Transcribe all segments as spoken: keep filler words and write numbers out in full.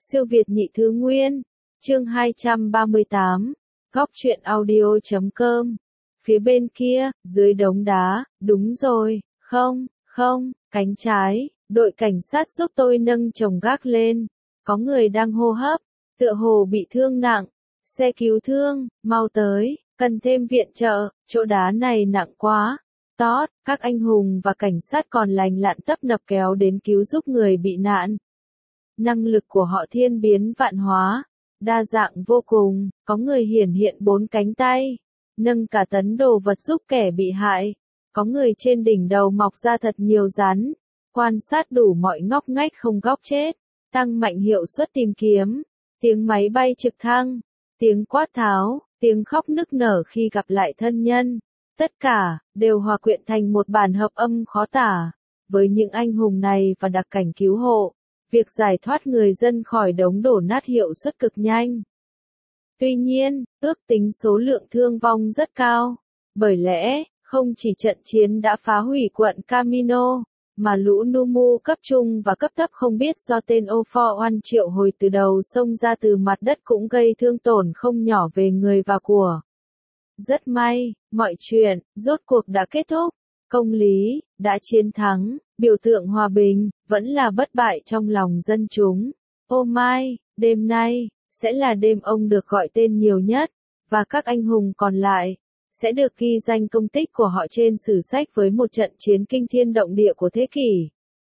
Siêu Việt nhị thứ nguyên, chương hai trăm ba mươi tám, góc truyện audio chấm com. Phía bên kia, dưới đống đá, đúng rồi, không, không, cánh trái, đội cảnh sát giúp tôi nâng chồng gác lên. Có người đang hô hấp, tựa hồ bị thương nặng. Xe cứu thương, mau tới, cần thêm viện trợ, chỗ đá này nặng quá. Tót, các anh hùng và cảnh sát còn lành lặn tấp nập kéo đến cứu giúp người bị nạn. Năng lực của họ thiên biến vạn hóa, đa dạng vô cùng, có người hiển hiện bốn cánh tay, nâng cả tấn đồ vật giúp kẻ bị hại, có người trên đỉnh đầu mọc ra thật nhiều rắn, quan sát đủ mọi ngóc ngách không góc chết, tăng mạnh hiệu suất tìm kiếm, tiếng máy bay trực thăng, tiếng quát tháo, tiếng khóc nức nở khi gặp lại thân nhân, tất cả đều hòa quyện thành một bản hợp âm khó tả. Với những anh hùng này và đặc cảnh cứu hộ, việc giải thoát người dân khỏi đống đổ nát hiệu suất cực nhanh. Tuy nhiên, ước tính số lượng thương vong rất cao, bởi lẽ, không chỉ trận chiến đã phá hủy quận Camino, mà lũ Numu cấp trung và cấp thấp không biết do tên O bốn One triệu hồi từ đầu sông ra từ mặt đất cũng gây thương tổn không nhỏ về người và của. Rất may, mọi chuyện, rốt cuộc đã kết thúc, công lý, đã chiến thắng, biểu tượng hòa bình, vẫn là bất bại trong lòng dân chúng. Ô mai, đêm nay, sẽ là đêm ông được gọi tên nhiều nhất, và các anh hùng còn lại, sẽ được ghi danh công tích của họ trên sử sách với một trận chiến kinh thiên động địa của thế kỷ.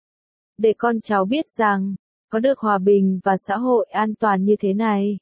Để con cháu biết rằng, có được hòa bình và xã hội an toàn như thế này,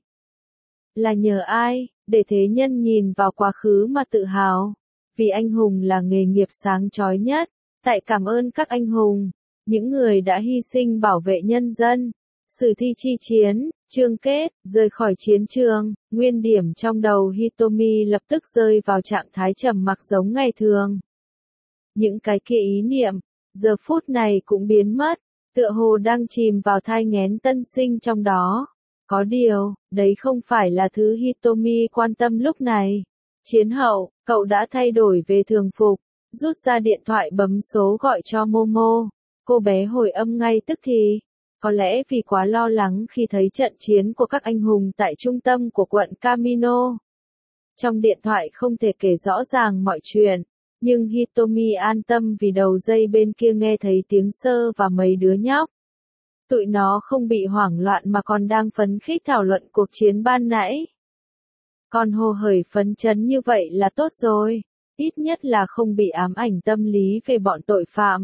là nhờ ai, để thế nhân nhìn vào quá khứ mà tự hào, vì anh hùng là nghề nghiệp sáng chói nhất. Tại cảm ơn các anh hùng, những người đã hy sinh bảo vệ nhân dân. Sử thi chi chiến, chương kết, rời khỏi chiến trường, nguyên điểm trong đầu Hitomi lập tức rơi vào trạng thái trầm mặc giống ngày thường. Những cái kia ý niệm, giờ phút này cũng biến mất, tựa hồ đang chìm vào thai nghén tân sinh trong đó. Có điều, đấy không phải là thứ Hitomi quan tâm lúc này. Chiến hậu, cậu đã thay đổi về thường phục, rút ra điện thoại bấm số gọi cho Momo. Cô bé hồi âm ngay tức thì. Có lẽ vì quá lo lắng khi thấy trận chiến của các anh hùng tại trung tâm của quận Camino. Trong điện thoại không thể kể rõ ràng mọi chuyện, nhưng Hitomi an tâm vì đầu dây bên kia nghe thấy tiếng Sơ và mấy đứa nhóc. Tụi nó không bị hoảng loạn mà còn đang phấn khích thảo luận cuộc chiến ban nãy. Còn hồ hởi phấn chấn như vậy là tốt rồi, ít nhất là không bị ám ảnh tâm lý về bọn tội phạm.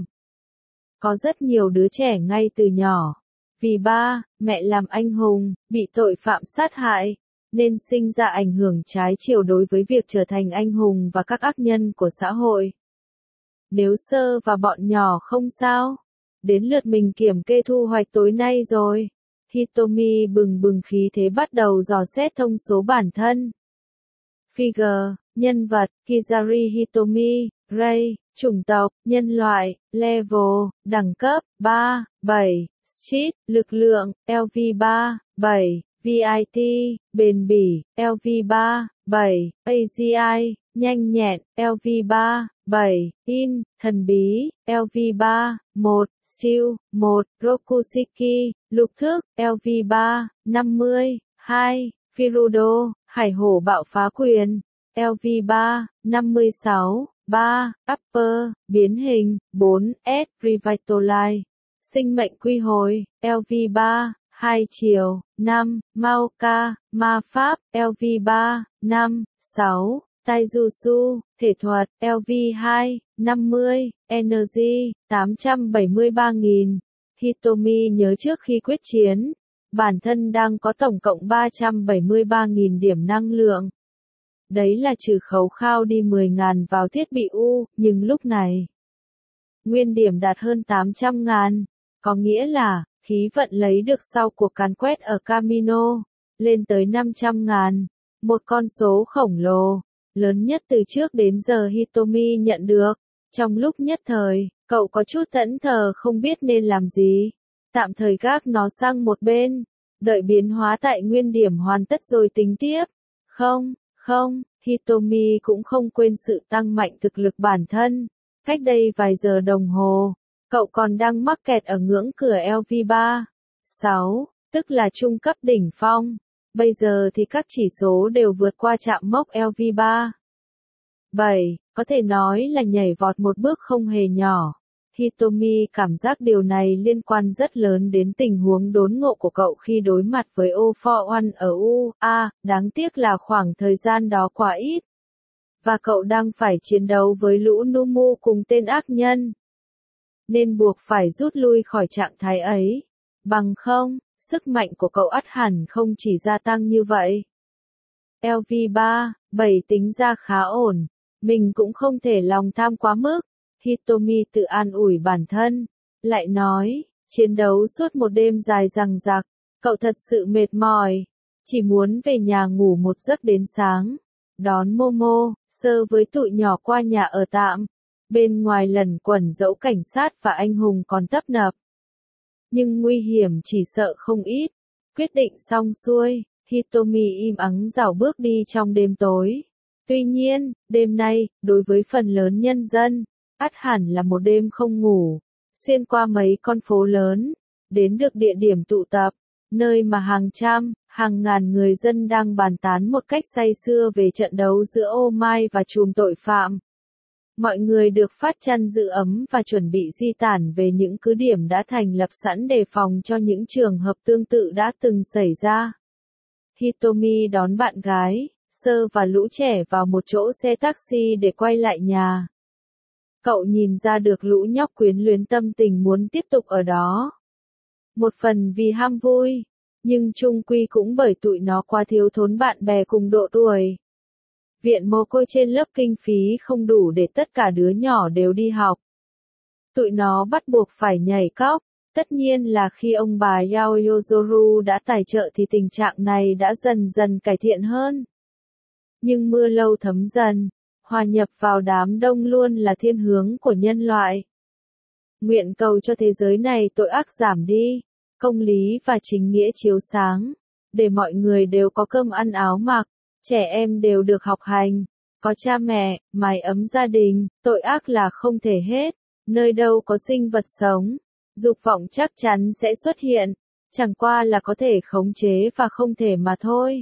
Có rất nhiều đứa trẻ ngay từ nhỏ, vì ba, mẹ làm anh hùng, bị tội phạm sát hại, nên sinh ra ảnh hưởng trái chiều đối với việc trở thành anh hùng và các ác nhân của xã hội. Nếu Sơ và bọn nhỏ không sao, đến lượt mình kiểm kê thu hoạch tối nay rồi. Hitomi bừng bừng khí thế bắt đầu dò xét thông số bản thân. Figure, nhân vật, Kizari Hitomi, Ray, chủng tộc, nhân loại, level, đẳng cấp, ba, bảy, street, lực lượng, L V ba, bảy, V I T, bền bỉ, L V ba, bảy, A G I, nhanh nhẹn, L V ba, bảy, in, thần bí, L V ba, một, steel, một, Rokushiki, lục thức, L V ba, năm mươi, hai, Firudo, hải hổ bạo phá quyền, L V ba, năm mươi sáu, ba, upper, biến hình, bốn, S, revitalize, sinh mệnh quy hồi, L V ba, hai chiều, năm, Maoka, ma pháp, L V ba, năm, sáu, Taijutsu, thể thuật, L V hai, năm mươi, Energy, tám trăm bảy mươi ba nghìn. Hitomi nhớ trước khi quyết chiến, bản thân đang có tổng cộng ba trăm bảy mươi ba nghìn điểm năng lượng. Đấy là trừ khấu khao đi mười nghìn vào thiết bị U, nhưng lúc này, nguyên điểm đạt hơn tám trăm nghìn, có nghĩa là, khí vận lấy được sau cuộc càn quét ở Camino, lên tới năm trăm nghìn, một con số khổng lồ, lớn nhất từ trước đến giờ Hitomi nhận được. Trong lúc nhất thời, cậu có chút thẫn thờ không biết nên làm gì, tạm thời gác nó sang một bên, đợi biến hóa tại nguyên điểm hoàn tất rồi tính tiếp. Không, không, Hitomi cũng không quên sự tăng mạnh thực lực bản thân. Cách đây vài giờ đồng hồ, cậu còn đang mắc kẹt ở ngưỡng cửa L V ba, sáu, tức là trung cấp đỉnh phong. Bây giờ thì các chỉ số đều vượt qua trạm mốc L V ba. bảy, có thể nói là nhảy vọt một bước không hề nhỏ. Hitomi cảm giác điều này liên quan rất lớn đến tình huống đốn ngộ của cậu khi đối mặt với All for One ở U A, đáng tiếc là khoảng thời gian đó quá ít. Và cậu đang phải chiến đấu với lũ Numu cùng tên ác nhân. Nên buộc phải rút lui khỏi trạng thái ấy. Bằng không, sức mạnh của cậu ắt hẳn không chỉ gia tăng như vậy. L V ba, bảy tính ra khá ổn. Mình cũng không thể lòng tham quá mức. Hitomi tự an ủi bản thân. Lại nói, chiến đấu suốt một đêm dài dằng dặc. Cậu thật sự mệt mỏi. Chỉ muốn về nhà ngủ một giấc đến sáng. Đón Momo, Sơ với tụi nhỏ qua nhà ở tạm. Bên ngoài lẩn quẩn dẫu cảnh sát và anh hùng còn tấp nập. Nhưng nguy hiểm chỉ sợ không ít. Quyết định xong xuôi, Hitomi im ắng rảo bước đi trong đêm tối. Tuy nhiên, đêm nay, đối với phần lớn nhân dân, ắt hẳn là một đêm không ngủ. Xuyên qua mấy con phố lớn, đến được địa điểm tụ tập, nơi mà hàng trăm, hàng ngàn người dân đang bàn tán một cách say sưa về trận đấu giữa ô mai và chùm tội phạm. Mọi người được phát chăn giữ ấm và chuẩn bị di tản về những cứ điểm đã thành lập sẵn đề phòng cho những trường hợp tương tự đã từng xảy ra. Hitomi đón bạn gái, Sơ và lũ trẻ vào một chỗ xe taxi để quay lại nhà. Cậu nhìn ra được lũ nhóc quyến luyến tâm tình muốn tiếp tục ở đó. Một phần vì ham vui, nhưng chung quy cũng bởi tụi nó quá thiếu thốn bạn bè cùng độ tuổi. Viện mồ côi trên lớp kinh phí không đủ để tất cả đứa nhỏ đều đi học. Tụi nó bắt buộc phải nhảy cóc. Tất nhiên là khi ông bà Yao Yozoru đã tài trợ thì tình trạng này đã dần dần cải thiện hơn. Nhưng mưa lâu thấm dần, hòa nhập vào đám đông luôn là thiên hướng của nhân loại. Nguyện cầu cho thế giới này tội ác giảm đi, công lý và chính nghĩa chiếu sáng, để mọi người đều có cơm ăn áo mặc, trẻ em đều được học hành, có cha mẹ, mái ấm gia đình, tội ác là không thể hết, nơi đâu có sinh vật sống, dục vọng chắc chắn sẽ xuất hiện, chẳng qua là có thể khống chế và không thể mà thôi.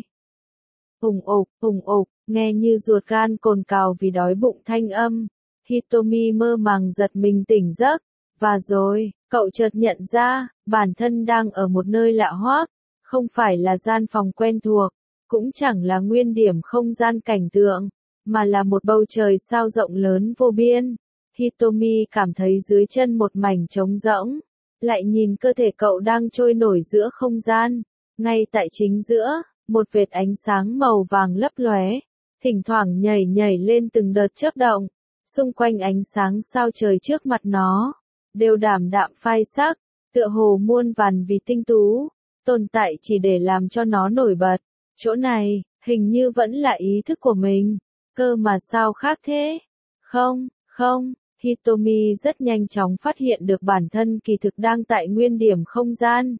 Hùng ục, hùng ục, nghe như ruột gan cồn cào vì đói bụng thanh âm. Hitomi mơ màng giật mình tỉnh giấc. Và rồi, cậu chợt nhận ra, bản thân đang ở một nơi lạ hoắc, không phải là gian phòng quen thuộc, cũng chẳng là nguyên điểm không gian cảnh tượng, mà là một bầu trời sao rộng lớn vô biên. Hitomi cảm thấy dưới chân một mảnh trống rỗng, lại nhìn cơ thể cậu đang trôi nổi giữa không gian, ngay tại chính giữa. Một vệt ánh sáng màu vàng lấp lóe, thỉnh thoảng nhảy nhảy lên từng đợt chớp động, xung quanh ánh sáng sao trời trước mặt nó, đều đảm đạm phai sắc, tựa hồ muôn vàn vì tinh tú, tồn tại chỉ để làm cho nó nổi bật. Chỗ này, hình như vẫn là ý thức của mình, cơ mà sao khác thế? Không, không, Hitomi rất nhanh chóng phát hiện được bản thân kỳ thực đang tại nguyên điểm không gian.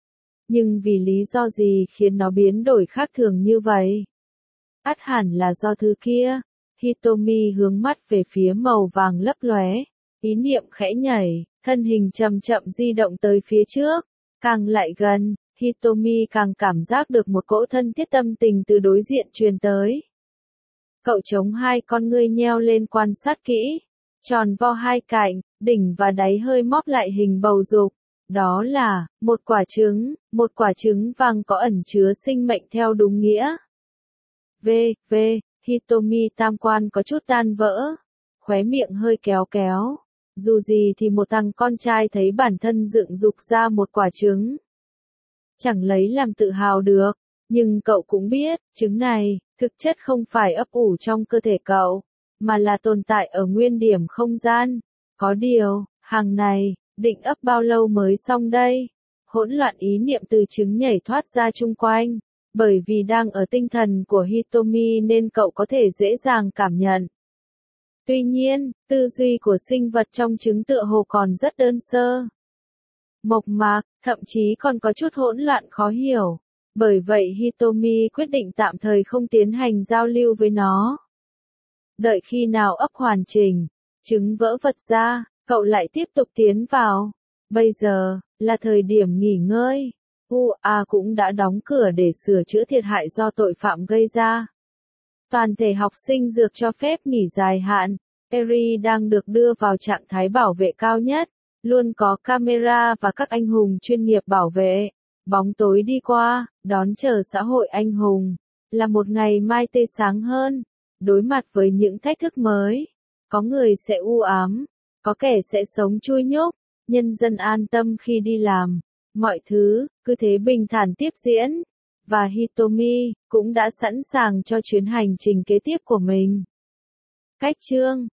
Nhưng vì lý do gì khiến nó biến đổi khác thường như vậy? Ắt hẳn là do thứ kia. Hitomi hướng mắt về phía màu vàng lấp lóe, ý niệm khẽ nhảy, thân hình chậm chậm di động tới phía trước, càng lại gần, Hitomi càng cảm giác được một cỗ thân thiết tâm tình từ đối diện truyền tới. Cậu chống hai con ngươi nheo lên quan sát kỹ, tròn vo hai cạnh, đỉnh và đáy hơi móp lại hình bầu dục. Đó là, một quả trứng, một quả trứng vàng có ẩn chứa sinh mệnh theo đúng nghĩa. V, V, Hitomi tam quan có chút tan vỡ, khóe miệng hơi kéo kéo. Dù gì thì một thằng con trai thấy bản thân dựng dục ra một quả trứng, chẳng lấy làm tự hào được, nhưng cậu cũng biết, trứng này, thực chất không phải ấp ủ trong cơ thể cậu, mà là tồn tại ở nguyên điểm không gian. Có điều, hàng này, định ấp bao lâu mới xong đây? Hỗn loạn ý niệm từ trứng nhảy thoát ra chung quanh, bởi vì đang ở tinh thần của Hitomi nên cậu có thể dễ dàng cảm nhận. Tuy nhiên, tư duy của sinh vật trong trứng tựa hồ còn rất đơn sơ, mộc mạc, thậm chí còn có chút hỗn loạn khó hiểu. Bởi vậy Hitomi quyết định tạm thời không tiến hành giao lưu với nó. Đợi khi nào ấp hoàn chỉnh, trứng vỡ vật ra, cậu lại tiếp tục tiến vào. Bây giờ, là thời điểm nghỉ ngơi. u a cũng đã đóng cửa để sửa chữa thiệt hại do tội phạm gây ra. Toàn thể học sinh dược cho phép nghỉ dài hạn. Eri đang được đưa vào trạng thái bảo vệ cao nhất. Luôn có camera và các anh hùng chuyên nghiệp bảo vệ. Bóng tối đi qua, đón chờ xã hội anh hùng. Là một ngày mai tươi sáng hơn. Đối mặt với những thách thức mới. Có người sẽ u ám. Có kẻ sẽ sống chui nhúc. Nhân dân an tâm khi đi làm. Mọi thứ, cứ thế bình thản tiếp diễn. Và Hitomi, cũng đã sẵn sàng cho chuyến hành trình kế tiếp của mình. Cách chương